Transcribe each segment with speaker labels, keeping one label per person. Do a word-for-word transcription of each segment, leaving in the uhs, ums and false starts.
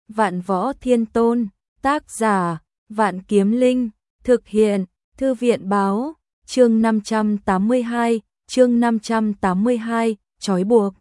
Speaker 1: Vạn Võ Thiên Tôn, tác giả, Vạn Kiếm Linh, thực hiện, Thư viện báo, chương năm trăm tám mươi hai, chương năm trăm tám mươi hai, trói buộc.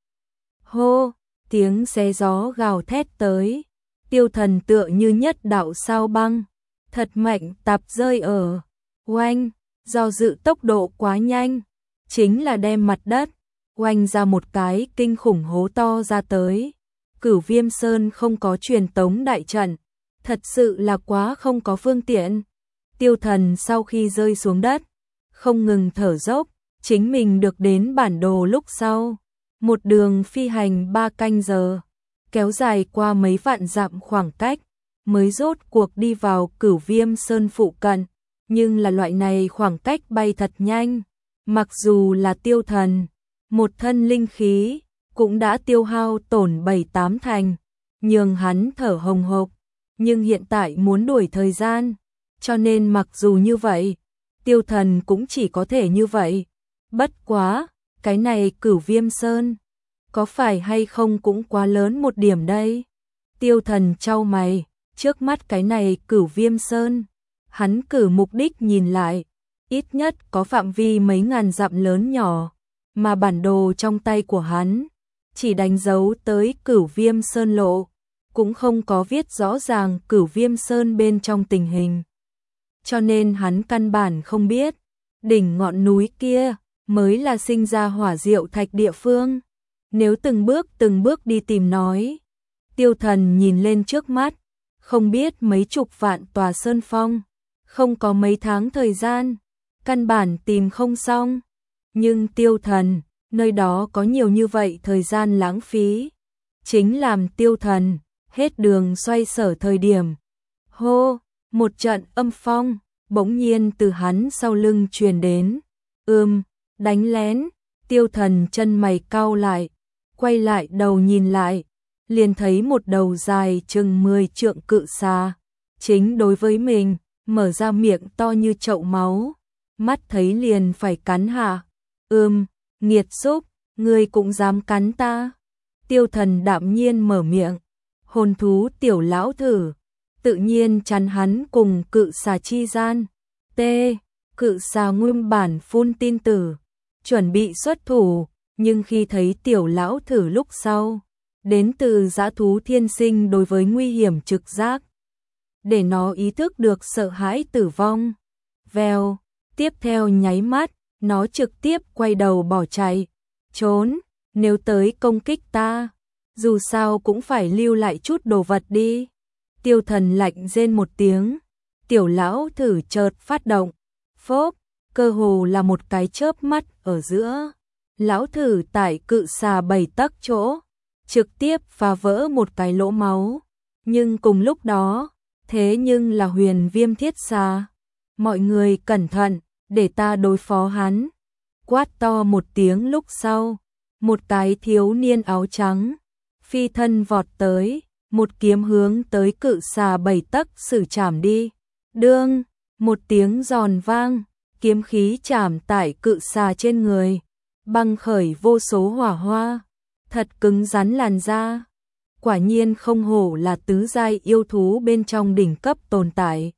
Speaker 1: Hô, tiếng xé gió gào thét tới, Tiêu Thần tựa như nhất đạo sao băng, thật mạnh tạp rơi ở, oanh, do dự tốc độ quá nhanh, chính là đem mặt đất, oanh ra một cái kinh khủng hố to ra tới. Cửu Viêm Sơn không có truyền tống đại trận, thật sự là quá không có phương tiện. Tiêu Thần sau khi rơi xuống đất, không ngừng thở dốc, chính mình được đến bản đồ lúc sau. Một đường phi hành ba canh giờ, kéo dài qua mấy vạn dặm khoảng cách, mới rốt cuộc đi vào Cửu Viêm Sơn phụ cận. Nhưng là loại này khoảng cách bay thật nhanh, mặc dù là Tiêu Thần, một thân linh khí, cũng đã tiêu hao tổn bảy tám thành, nhường hắn thở hồng hộc, nhưng hiện tại muốn đuổi thời gian, cho nên mặc dù như vậy, Tiêu Thần cũng chỉ có thể như vậy. Bất quá, cái này Cửu Viêm Sơn, có phải hay không cũng quá lớn một điểm đây. Tiêu Thần chau mày, trước mắt cái này Cửu Viêm Sơn, hắn cử mục đích nhìn lại, ít nhất có phạm vi mấy ngàn dặm lớn nhỏ, mà bản đồ trong tay của hắn chỉ đánh dấu tới Cửu Viêm Sơn lộ, cũng không có viết rõ ràng Cửu Viêm Sơn bên trong tình hình. Cho nên hắn căn bản không biết, đỉnh ngọn núi kia mới là sinh ra hỏa diệu thạch địa phương. Nếu từng bước từng bước đi tìm nói, Tiêu Thần nhìn lên trước mắt, không biết mấy chục vạn tòa sơn phong, không có mấy tháng thời gian, căn bản tìm không xong. Nhưng Tiêu Thần, nơi đó có nhiều như vậy thời gian lãng phí, chính làm Tiêu Thần hết đường xoay sở thời điểm. Hô, một trận âm phong bỗng nhiên từ hắn sau lưng truyền đến. Ừm, đánh lén. Tiêu Thần chân mày cau lại, quay lại đầu nhìn lại, liền thấy một đầu dài chừng mười trượng cự xà, chính đối với mình, mở ra miệng to như chậu máu, mắt thấy liền phải cắn hạ. Ừm, nghiệt xúc, ngươi cũng dám cắn ta. Tiêu Thần đạm nhiên mở miệng, hồn thú tiểu lão thử, tự nhiên chắn hắn cùng cự xà chi gian. T, cự xà nguyên bản phun tin tử, chuẩn bị xuất thủ, nhưng khi thấy tiểu lão thử lúc sau, đến từ dã thú thiên sinh đối với nguy hiểm trực giác, để nó ý thức được sợ hãi tử vong. Vèo, tiếp theo nháy mắt, nó trực tiếp quay đầu bỏ chạy, trốn, nếu tới công kích ta, dù sao cũng phải lưu lại chút đồ vật đi. Tiêu Thần lạnh rên một tiếng, tiểu lão thử chợt phát động, phốp, cơ hồ là một cái chớp mắt ở giữa. Lão thử tại cự xà bảy tấc chỗ, trực tiếp phá vỡ một cái lỗ máu, nhưng cùng lúc đó, thế nhưng là Huyền Viêm thiết xà. Mọi người cẩn thận, để ta đối phó hắn. Quát to một tiếng lúc sau, một cái thiếu niên áo trắng, phi thân vọt tới, một kiếm hướng tới cự xà bảy tấc sử chảm đi. Đương, một tiếng giòn vang, kiếm khí chảm tại cự xà trên người, băng khởi vô số hỏa hoa, thật cứng rắn làn da. Quả nhiên không hổ là tứ giai yêu thú bên trong đỉnh cấp tồn tại.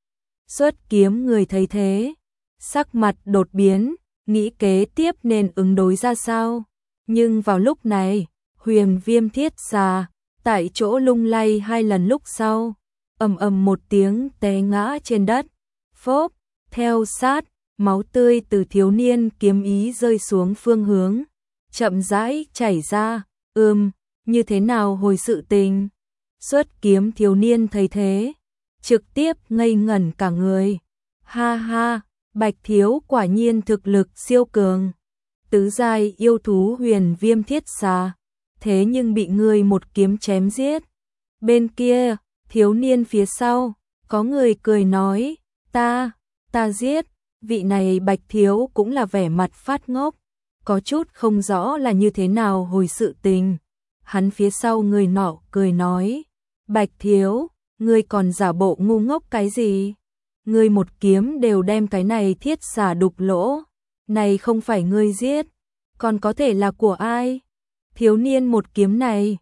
Speaker 1: Xuất kiếm người thấy thế, sắc mặt đột biến, nghĩ kế tiếp nên ứng đối ra sao. Nhưng vào lúc này, Huyền Viêm thiết xà tại chỗ lung lay hai lần lúc sau, ầm ầm một tiếng té ngã trên đất. Phốp, theo sát, máu tươi từ thiếu niên kiếm ý rơi xuống phương hướng, chậm rãi chảy ra. Ừm, như thế nào hồi sự tình? Xuất kiếm thiếu niên thấy thế, trực tiếp ngây ngẩn cả người. Ha ha, Bạch thiếu quả nhiên thực lực siêu cường. Tứ giai yêu thú Huyền Viêm thiết xà, thế nhưng bị ngươi một kiếm chém giết. Bên kia, thiếu niên phía sau, có người cười nói, ta, ta giết. Vị này Bạch thiếu cũng là vẻ mặt phát ngốc, có chút không rõ là như thế nào hồi sự tình. Hắn phía sau người nọ cười nói, Bạch thiếu, ngươi còn giả bộ ngu ngốc cái gì? Ngươi một kiếm đều đem cái này thiết xà đục lỗ, này không phải ngươi giết, còn có thể là của ai? Thiếu niên một kiếm này,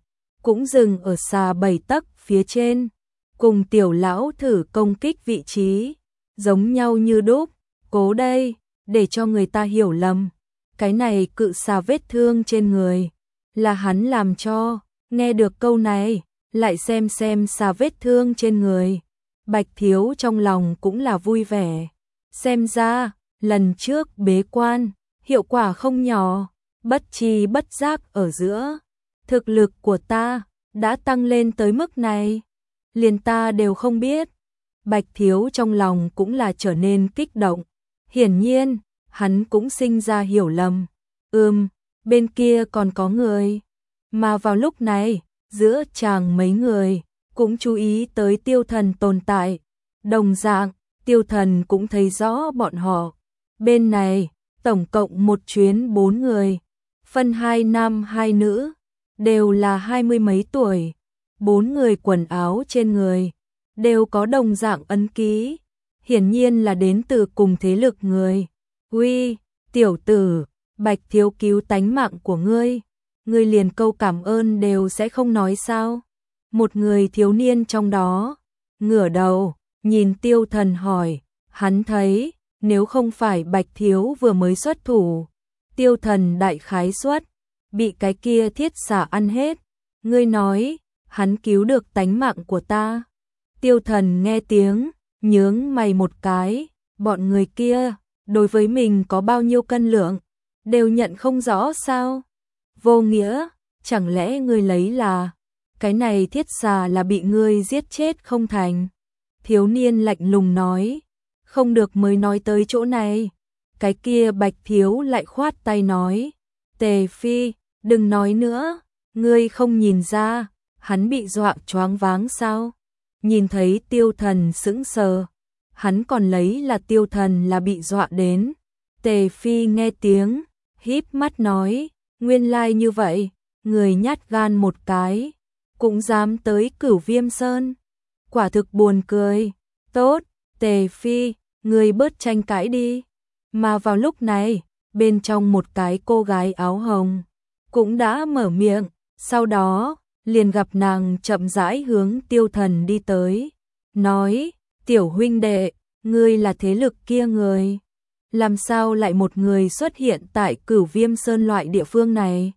Speaker 1: cũng dừng ở xa bảy tấc phía trên, cùng tiểu lão thử công kích vị trí, giống nhau như đúc. Cố đây, để cho người ta hiểu lầm, cái này cự xà vết thương trên người là hắn làm cho. Nghe được câu này, lại xem xem xà vết thương trên người, Bạch Thiếu trong lòng cũng là vui vẻ. Xem ra, lần trước bế quan, hiệu quả không nhỏ, bất chi bất giác ở giữa. Thực lực của ta đã tăng lên tới mức này, liền ta đều không biết. Bạch Thiếu trong lòng cũng là trở nên kích động. Hiển nhiên, hắn cũng sinh ra hiểu lầm. Ừm, bên kia còn có người. Mà vào lúc này, giữa chàng mấy người cũng chú ý tới Tiêu Thần tồn tại. Đồng dạng, Tiêu Thần cũng thấy rõ bọn họ. Bên này, tổng cộng một chuyến bốn người, phân hai nam hai nữ, đều là hai mươi mấy tuổi. Bốn người quần áo trên người đều có đồng dạng ấn ký, hiển nhiên là đến từ cùng thế lực người. Uy, tiểu tử, Bạch Thiếu cứu tánh mạng của ngươi, ngươi liền câu cảm ơn đều sẽ không nói sao? Một người thiếu niên trong đó ngửa đầu nhìn Tiêu Thần hỏi. Hắn thấy nếu không phải Bạch Thiếu vừa mới xuất thủ, Tiêu Thần đại khái suất bị cái kia thiết xà ăn hết. Ngươi nói hắn cứu được tánh mạng của ta. Tiêu Thần nghe tiếng nhướng mày một cái. Bọn người kia đối với mình có bao nhiêu cân lượng đều nhận không rõ sao? Vô nghĩa, chẳng lẽ ngươi lấy là cái này thiết xà là bị ngươi giết chết không thành? Thiếu niên lạnh lùng nói. Không được mới nói tới chỗ này. Cái kia Bạch Thiếu lại khoát tay nói. Tề Phi, đừng nói nữa, ngươi không nhìn ra, hắn bị dọa choáng váng sao? Nhìn thấy Tiêu Thần sững sờ, hắn còn lấy là Tiêu Thần là bị dọa đến. Tề Phi nghe tiếng, híp mắt nói, nguyên lai như vậy, người nhát gan một cái, cũng dám tới Cửu Viêm Sơn. Quả thực buồn cười. Tốt, Tề Phi, người bớt tranh cãi đi. Mà vào lúc này, bên trong một cái cô gái áo hồng cũng đã mở miệng, sau đó liền gặp nàng chậm rãi hướng Tiêu Thần đi tới, nói, tiểu huynh đệ, ngươi là thế lực kia người, làm sao lại một người xuất hiện tại Cửu Viêm Sơn loại địa phương này?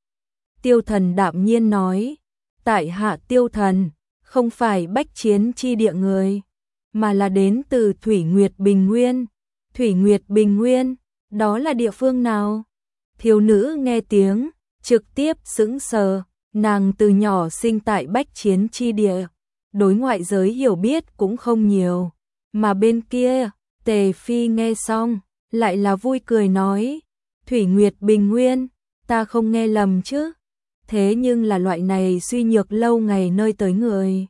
Speaker 1: Tiêu Thần đạm nhiên nói, tại hạ Tiêu Thần, không phải bách chiến chi địa người, mà là đến từ Thủy Nguyệt Bình Nguyên. Thủy Nguyệt Bình Nguyên, đó là địa phương nào? Thiếu nữ nghe tiếng, trực tiếp sững sờ, nàng từ nhỏ sinh tại bách chiến chi địa, đối ngoại giới hiểu biết cũng không nhiều. Mà bên kia, Tề Phi nghe xong, lại là vui cười nói, Thủy Nguyệt Bình Nguyên, ta không nghe lầm chứ? Thế nhưng là loại này suy nhược lâu ngày nơi tới người.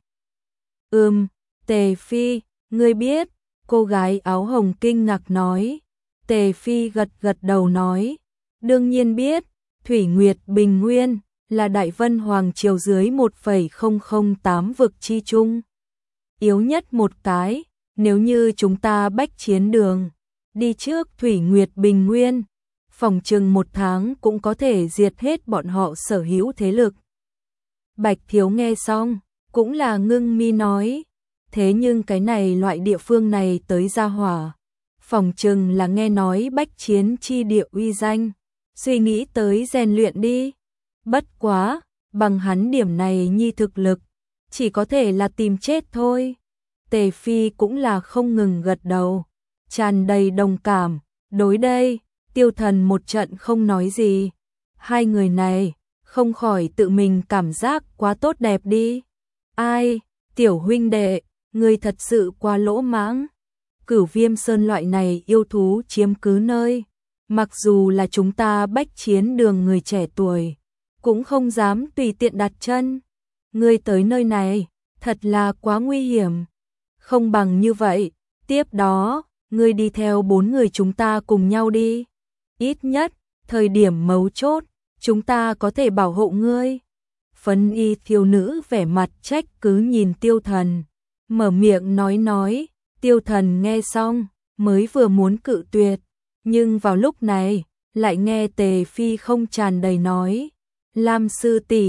Speaker 1: Ừm, Tề Phi, ngươi biết, cô gái áo hồng kinh ngạc nói. Tề Phi gật gật đầu nói, đương nhiên biết, Thủy Nguyệt Bình Nguyên là Đại Vân Hoàng triều dưới một phẩy không không tám vực chi chung. Yếu nhất một cái, nếu như chúng ta bách chiến đường, đi trước Thủy Nguyệt Bình Nguyên, phòng chừng một tháng cũng có thể diệt hết bọn họ sở hữu thế lực. Bạch Thiếu nghe xong, cũng là ngưng mi nói, thế nhưng cái này loại địa phương này tới gia hỏa, phòng chừng là nghe nói bách chiến chi địa uy danh, suy nghĩ tới rèn luyện đi. Bất quá, bằng hắn điểm này nhi thực lực, chỉ có thể là tìm chết thôi. Tề Phi cũng là không ngừng gật đầu, tràn đầy đồng cảm. Đối đây, Tiêu Thần một trận không nói gì. Hai người này, không khỏi tự mình cảm giác quá tốt đẹp đi. Ai, tiểu huynh đệ, ngươi thật sự quá lỗ mãng. Cửu Viêm Sơn loại này yêu thú chiếm cứ nơi, mặc dù là chúng ta bách chiến đường người trẻ tuổi, cũng không dám tùy tiện đặt chân. Ngươi tới nơi này, thật là quá nguy hiểm. Không bằng như vậy, tiếp đó, ngươi đi theo bốn người chúng ta cùng nhau đi. Ít nhất, thời điểm mấu chốt, chúng ta có thể bảo hộ ngươi. Phấn y thiếu nữ vẻ mặt trách cứ nhìn Tiêu Thần, mở miệng nói nói. Tiêu Thần nghe xong, mới vừa muốn cự tuyệt, nhưng vào lúc này, lại nghe Tề Phi không tràn đầy nói, Lam sư tỷ,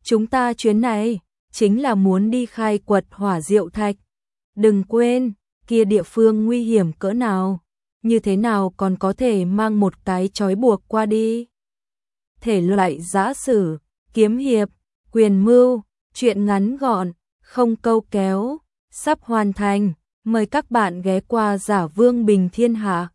Speaker 1: Chúng ta chuyến này chính là muốn đi khai quật hỏa diệu thạch. Đừng quên, kia địa phương nguy hiểm cỡ nào, như thế nào còn có thể mang một cái trói buộc qua đi. Thể loại giã sử, kiếm hiệp, quyền mưu, truyện ngắn gọn, không câu kéo, sắp hoàn thành. Mời các bạn ghé qua Giả Vương Bình Thiên Hạ.